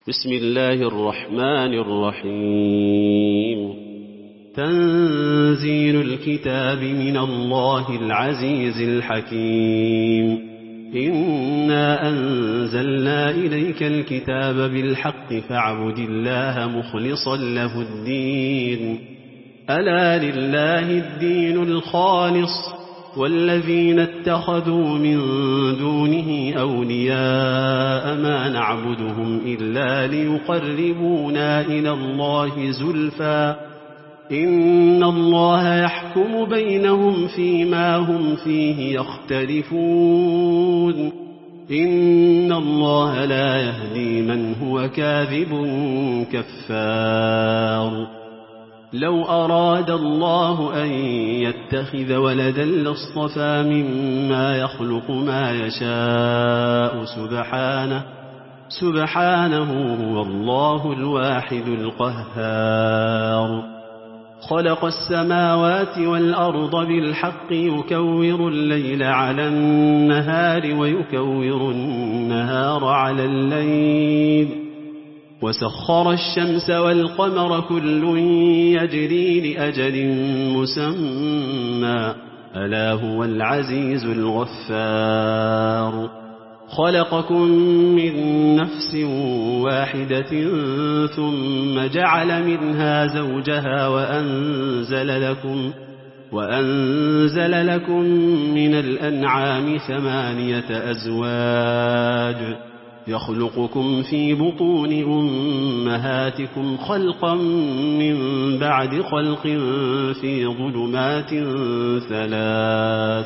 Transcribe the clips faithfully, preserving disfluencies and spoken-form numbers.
بسم الله الرحمن الرحيم تنزيل الكتاب من الله العزيز الحكيم إنا أنزلنا إليك الكتاب بالحق فاعبد الله مخلصا له الدين ألا لله الدين الخالص والذين اتخذوا من دونه أولياء ما نعبدهم إلا ليقربونا إلى الله زلفى إن الله يحكم بينهم فيما هم فيه يختلفون إن الله لا يهدي من هو كاذب كفار لو أراد الله أن يتخذ ولدا لاصطفى مما يخلق ما يشاء سبحانه سبحانه هو الله الواحد القهار خلق السماوات والأرض بالحق يكور الليل على النهار ويكور النهار على الليل وسخر الشمس والقمر كل يجري لأجل مسمى ألا هو العزيز الغفار خلقكم من نفس واحدة ثم جعل منها زوجها وأنزل لكم وأنزل لكم من الأنعام ثمانية أزواج يخلقكم في بطون أمهاتكم خلقا من بعد خلق في ظلمات ثلاث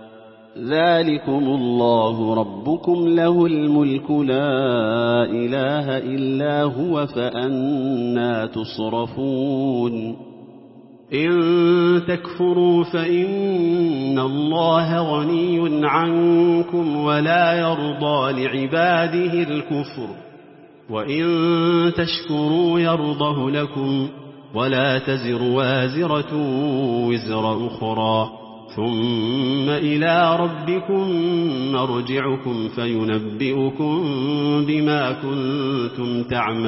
ذلكم الله ربكم له الملك لا إله إلا هو فأنى تصرفون إن تكفروا فإن الله غني عنكم ولا يرضى لعباده الكفر وإن تشكروا يرضه لكم ولا تزر وازرة وزر أخرى ثم إلى ربكم مرجعكم فينبئكم بما كنتم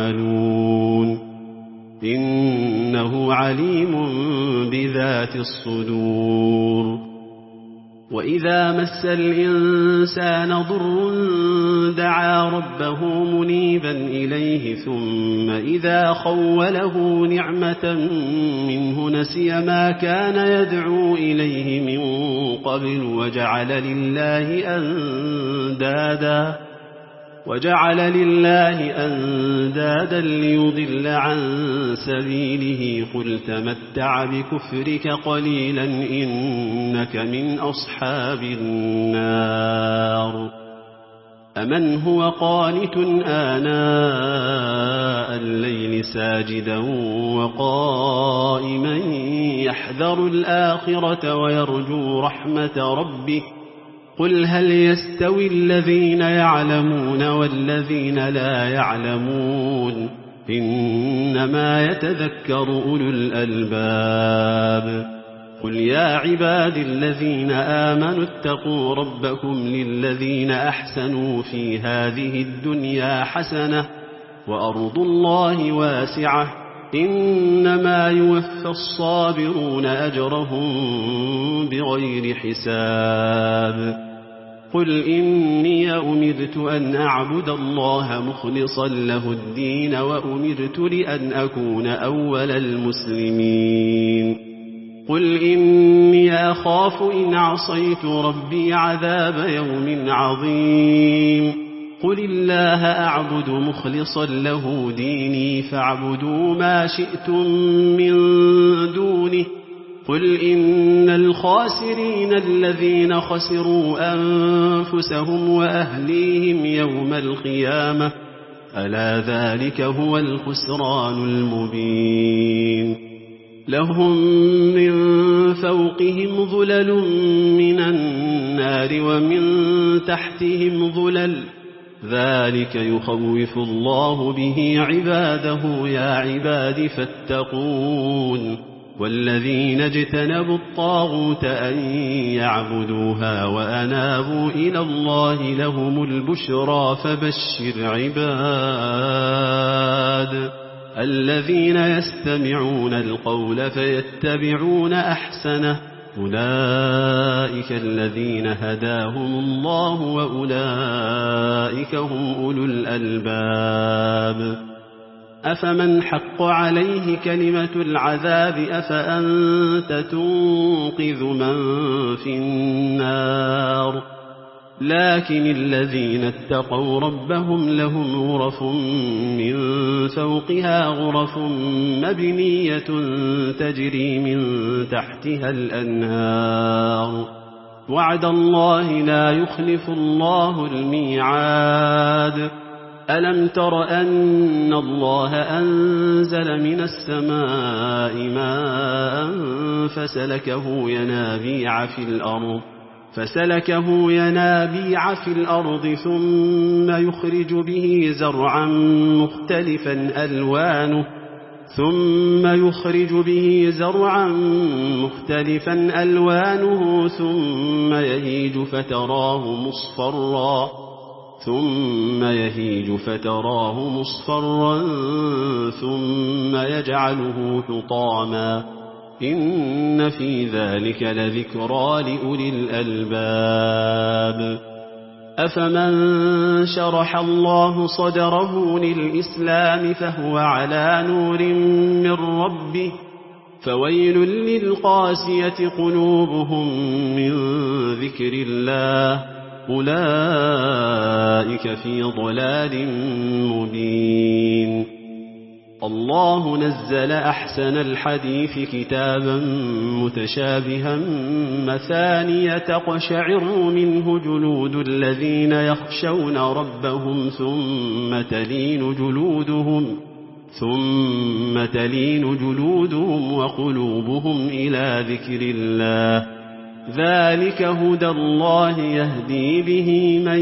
تعملون إنه عليم بذات الصدور وإذا مس الإنسان ضر دعا ربه منيبا إليه ثم إذا خوله نعمة منه نسي ما كان يدعو إليه من قبل وجعل لله أندادا وجعل لله أندادا ليضل عن سبيله قل تمتع بكفرك قليلا إنك من أصحاب النار أمن هو قانت آناء الليل ساجدا وقائما يحذر الآخرة ويرجو رحمة ربه قل هل يستوي الذين يعلمون والذين لا يعلمون إنما يتذكر أولو الألباب قل يا عباد الذين آمنوا اتقوا ربكم للذين أحسنوا في هذه الدنيا حسنة وأرض الله واسعة إنما يوفى الصابرون أجرهم بغير حساب قل إني أمرت أن أعبد الله مخلصا له الدين وأمرت لأن أكون أول المسلمين قل إني أخاف إن عصيت ربي عذاب يوم عظيم قل الله أعبد مخلصا له ديني فاعبدوا ما شئتم من دونه قل إن الخاسرين الذين خسروا أنفسهم وأهليهم يوم القيامة ألا ذلك هو الخسران المبين لهم من فوقهم ظلل من النار ومن تحتهم ظلل ذلك يخوف الله به عباده يا عباد فاتقون والذين اجتنبوا الطاغوت أن يعبدوها وأنابوا إلى الله لهم البشرى فبشر عباد الذين يستمعون القول فيتبعون أحسنه أولئك الذين هداهم الله وأولئك هم أولو الألباب أفمن حق عليه كلمة العذاب أفأنت تنقذ من في النار لكن الذين اتقوا ربهم لهم غرف من فوقها غرف مبنية تجري من تحتها الأنهار وعد الله لا يخلف الله الميعاد ألم تر أن الله أنزل من السماء ماء فسلكه ينابيع في الأرض فسلكه ينابيع في الأرض ثم يخرج به زرعا مختلفا ألوانه ثم يخرج به زرعا مختلفا ألوانه ثم يهيج فتراه مصفرا ثم يهيج فتراه مصفرا ثم يجعله حطاما إن في ذلك لذكرى لأولي الألباب أفمن شرح الله صدره للإسلام فهو على نور من ربه فويل للقاسية قلوبهم من ذكر الله أولئك في ضلال مبين الله نزل أحسن الحديث كتابا متشابها مثانية تقشعر منه جلود الذين يخشون ربهم ثم تلين جلودهم ثم تلين جلودهم وقلوبهم إلى ذكر الله ذلك هدى الله يهدي به من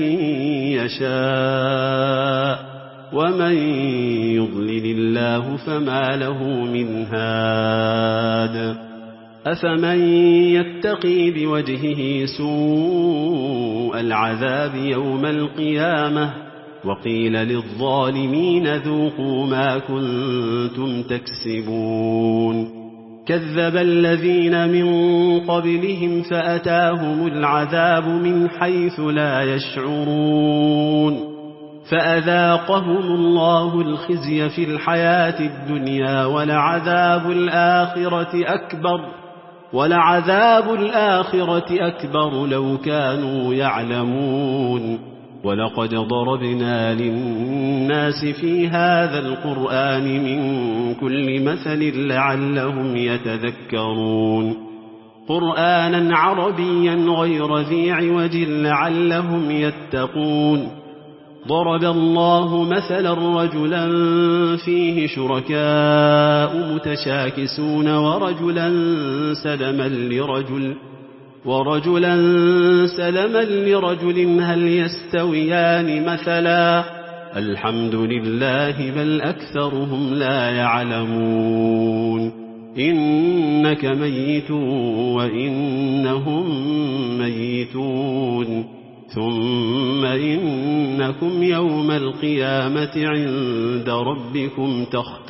يشاء ومن يضلل الله فما له من هاد أفمن يتقي بوجهه سوء العذاب يوم القيامة وقيل للظالمين ذوقوا ما كنتم تكسبون كذب الذين من قبلهم فأتاهم العذاب من حيث لا يشعرون فأذاقهم الله الخزي في الحياة الدنيا ولعذاب الآخرة أكبر ولعذاب الآخرة أكبر لو كانوا يعلمون ولقد ضربنا للناس في هذا القرآن من كل مثل لعلهم يتذكرون قرآنا عربيا غير ذي عوج لعلهم يتقون ضرب الله مثلا رجلا فيه شركاء متشاكسون ورجلا سلما لرجل ورجلا سلما لرجل هل يستويان مثلا الحمد لله بل أكثرهم لا يعلمون إنك ميت وإنهم ميتون ثم إنكم يوم القيامة عند ربكم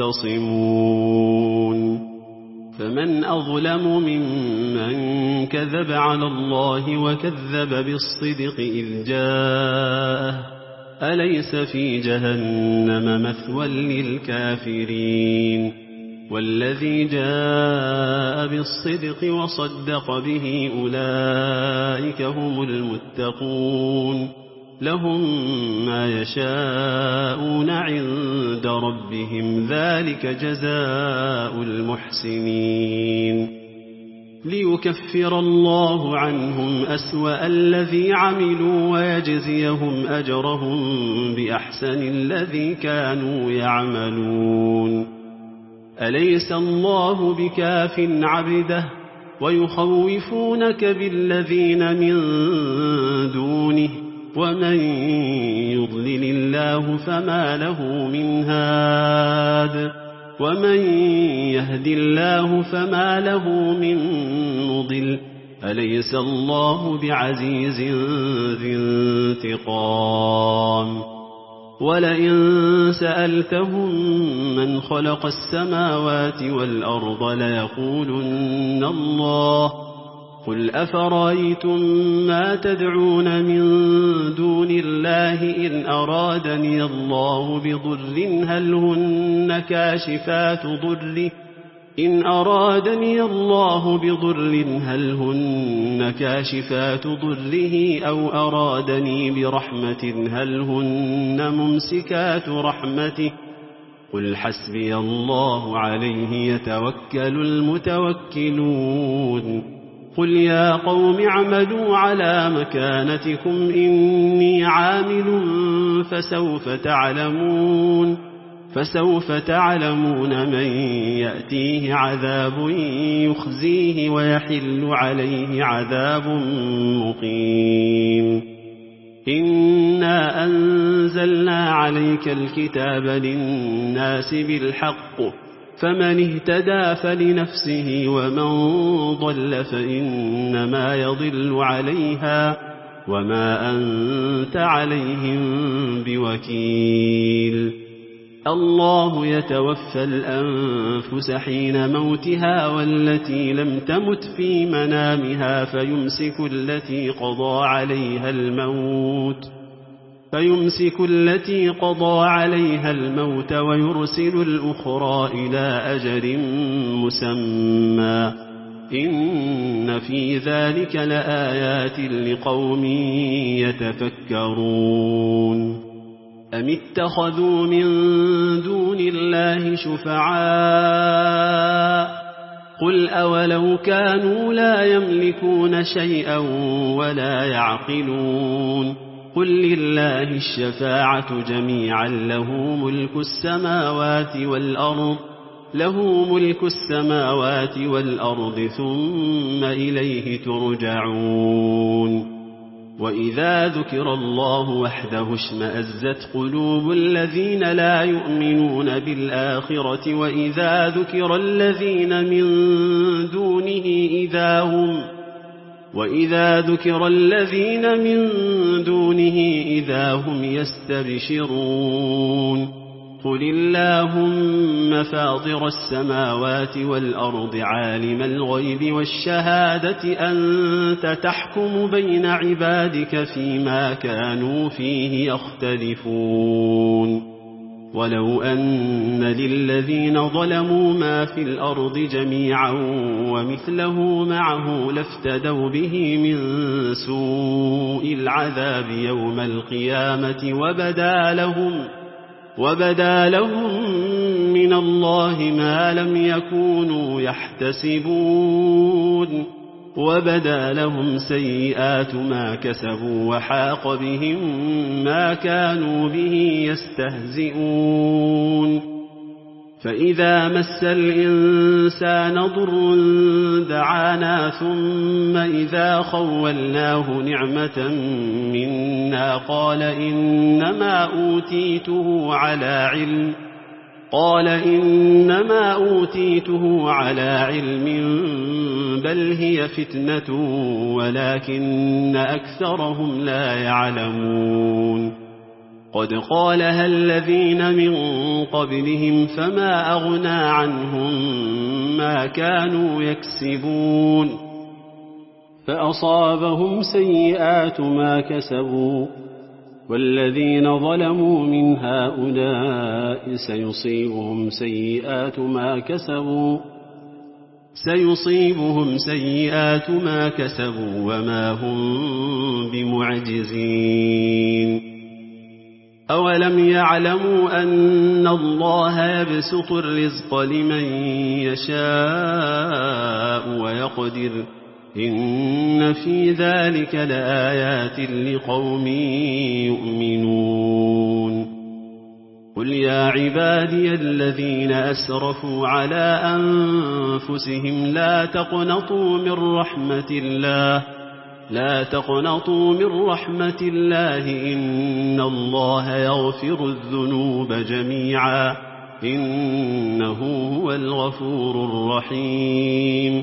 تختصمون فمن أظلم ممن كذب على الله وكذب بالصدق إذ جاءه أليس في جهنم مثوى للكافرين والذي جاء بالصدق وصدق به أولئك هم المتقون لهم ما يشاءون عند ربهم ذلك جزاء المحسنين ليكفر الله عنهم أسوأ الذي عملوا ويجزيهم أجرهم بأحسن الذي كانوا يعملون أليس الله بكاف عبده ويخوفونك بالذين من دونه ومن يضلل الله فما له من هاد ومن يهد الله فما له من مضل أليس الله بعزيز ذي انتقام ولئن سألتهم من خلق السماوات والأرض ليقولن الله قل أفرأيتم ما تدعون من دون الله إن أرادني الله بضر هل هن كاشفات ضره إن أرادني الله بضر هل هن كاشفات ضره أو أرادني برحمة هل هن ممسكات رحمته قل حسبي الله عليه يتوكل المتوكلون قل يا قوم اعملوا على مكانتكم إني عامل فسوف تعلمون فسوف تعلمون من يأتيه عذاب يخزيه ويحل عليه عذاب مقيم إنا أنزلنا عليك الكتاب للناس بالحق فمن اهتدى فلنفسه ومن ضل فإنما يضل عليها وما أنت عليهم بوكيل الله يتوفى الأنفس حين موتها والتي لم تمت في منامها فيمسك التي قضى عليها الموت فيمسك التي قضى عليها الموت ويرسل الأخرى إلى أجل مسمى إن في ذلك لآيات لقوم يتفكرون أم اتخذوا من دون الله شفعاء قل أولو كانوا لا يملكون شيئا ولا يعقلون قل لله الشفاعة جميعا له ملك السماوات والأرض له ملك السماوات والأرض ثم إليه ترجعون وإذا ذكر الله وحده اشمأزت قلوب الذين لا يؤمنون بالآخرة وإذا ذكر الذين من دونه إذا هم وإذا ذكر الذين من دونه إذا هم يستبشرون قل اللهم فاطر السماوات والأرض عالم الغيب والشهادة أنت تحكم بين عبادك فيما كانوا فيه يختلفون ولو أن للذين ظلموا ما في الأرض جميعا ومثله معه لافتدوا به من سوء العذاب يوم القيامة وبدا لهم وبدا لهم من الله ما لم يكونوا يحتسبون وبدا لهم سيئات ما كسبوا وحاق بهم ما كانوا به يستهزئون فإذا مس الإنسان ضر دعانا ثم إذا خولناه نعمة منا قال إنما أوتيته على علم قال إنما أوتيته على علم بل هي فتنة ولكن أكثرهم لا يعلمون قد قالها الذين من قبلهم فما أغنى عنهم ما كانوا يكسبون فأصابهم سيئات ما كسبوا والذين ظلموا من هؤلاء سيصيبهم سيئات ما كسبوا سيصيبهم سيئات ما كسبوا وما هم بمعجزين أولم يعلموا أن الله يبسط الرزق لمن يشاء ويقدر إن في ذلك لآيات لقوم يؤمنون قل يا عبادي الذين أسرفوا على أنفسهم لا تقنطوا من رحمة الله لا تقنطوا من رحمة الله إن الله يغفر الذنوب جميعا إنه هو الغفور الرحيم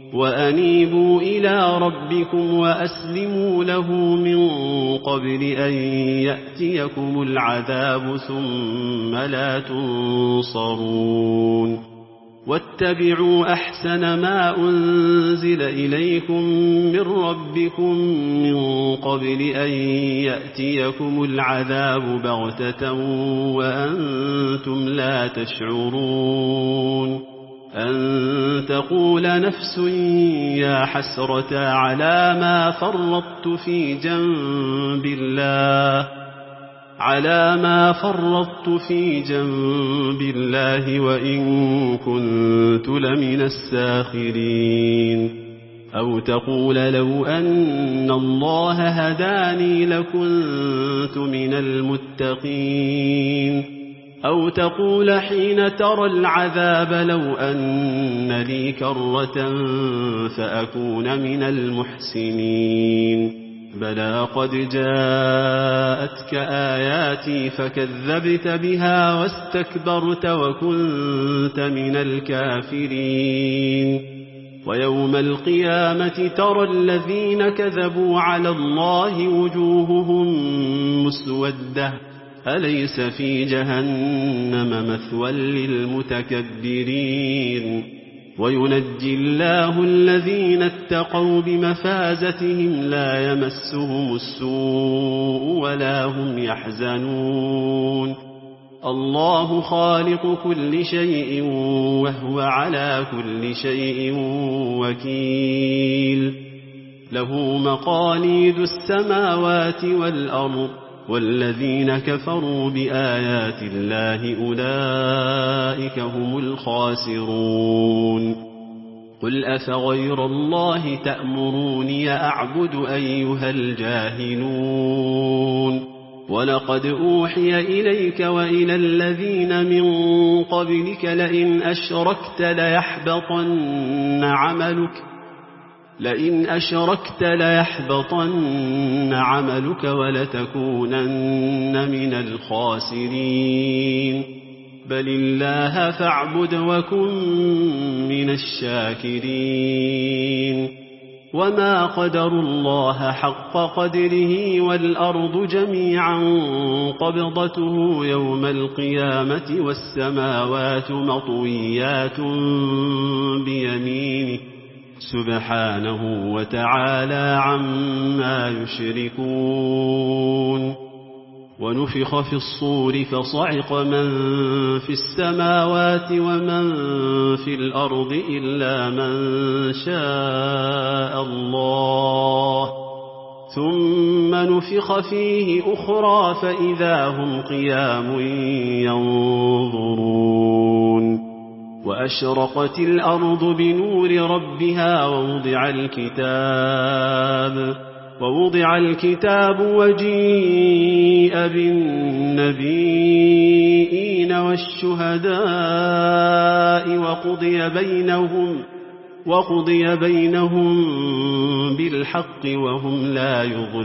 وأنيبوا إلى ربكم وأسلموا له من قبل أن يأتيكم العذاب ثم لا تنصرون واتبعوا أحسن ما أنزل إليكم من ربكم من قبل أن يأتيكم العذاب بغتة وأنتم لا تشعرون أن تقول نفس يا حسرة على ما فرطت في جنب الله على ما فرطت في جنب الله وإن كنت لمن الساخرين أو تقول لو أن الله هداني لكنت من المتقين أو تقول حين ترى العذاب لو أن لي كرة فأكون من المحسنين بلى قد جاءتك آياتي فكذبت بها واستكبرت وكنت من الكافرين ويوم القيامة ترى الذين كذبوا على الله وجوههم مسودة أليس في جهنم مثوى للمتكبرين وينجي الله الذين اتقوا بمفازتهم لا يمسهم السوء ولا هم يحزنون الله خالق كل شيء وهو على كل شيء وكيل له مقاليد السماوات والأرض والذين كفروا بآيات الله أولئك هم الخاسرون قل أفغير الله تأمروني أعبد أيها الجاهلون ولقد أوحي إليك وإلى الذين من قبلك لئن أشركت ليحبطن عملك لئن أشركت ليحبطن عملك ولتكونن من الخاسرين بل الله فاعبد وكن من الشاكرين وما قدروا الله حق قدره والأرض جميعا قبضته يوم القيامة والسماوات مطويات بيمينه سبحانه وتعالى عما يشركون ونفخ في الصور فصعق من في السماوات ومن في الأرض إلا من شاء الله ثم نفخ فيه أخرى فإذا هم قيام ينظرون وأشرقت الأرض بنور ربها ووضع الكتاب ووضع الكتاب وجيء بالنبيين والشهداء وقضي بينهم وقضي بينهم بالحق وهم لا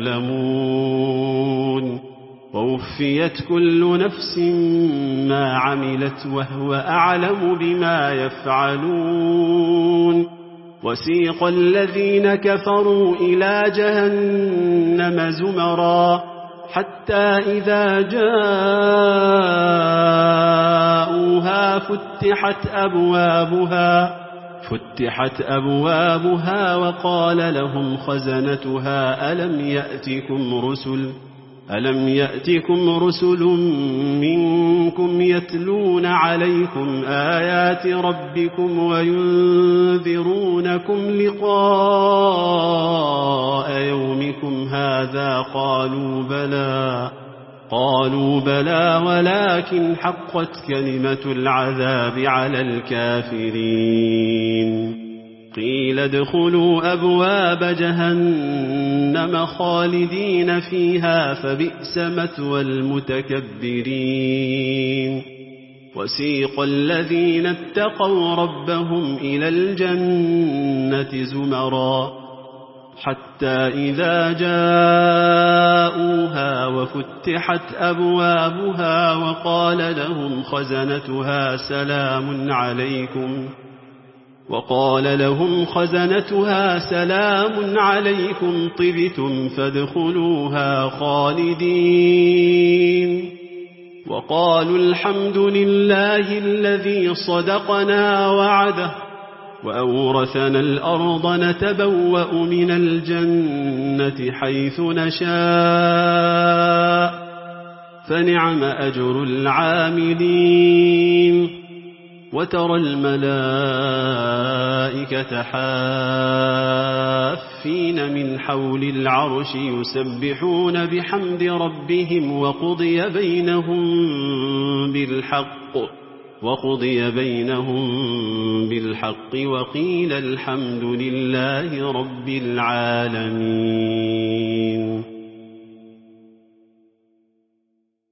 يظلمون ووفيت كل نفس ما عملت وهو أعلم بما يفعلون وسيق الذين كفروا إلى جهنم زمرا حتى إذا جاءوها فتحت أبوابها فتحت أبوابها وقال لهم خزنتها ألم يأتكم رسل ألم يأتكم رسل منكم يتلون عليكم آيات ربكم وينذرونكم لقاء يومكم هذا قالوا بلى قالوا بلى ولكن حقت كلمة العذاب على الكافرين قيل ادخلوا أبواب جهنم خالدين فيها فبئس مثوى المتكبرين وسيق الذين اتقوا ربهم إلى الجنة زمرا حتى إذا جاءوها وفتحت أبوابها وقال لهم خزنتها سلام عليكم وقال لهم خزنتها سلام عليكم طبتم فادخلوها خالدين وقالوا الحمد لله الذي صدقنا وعده وأورثنا الأرض نتبوأ من الجنة حيث نشاء فنعم أجر العاملين وترى الملائكة حافين من حول العرش يسبحون بحمد ربهم وقضي بينهم بالحق وقضي بينهم بالحق وقيل الحمد لله رب العالمين.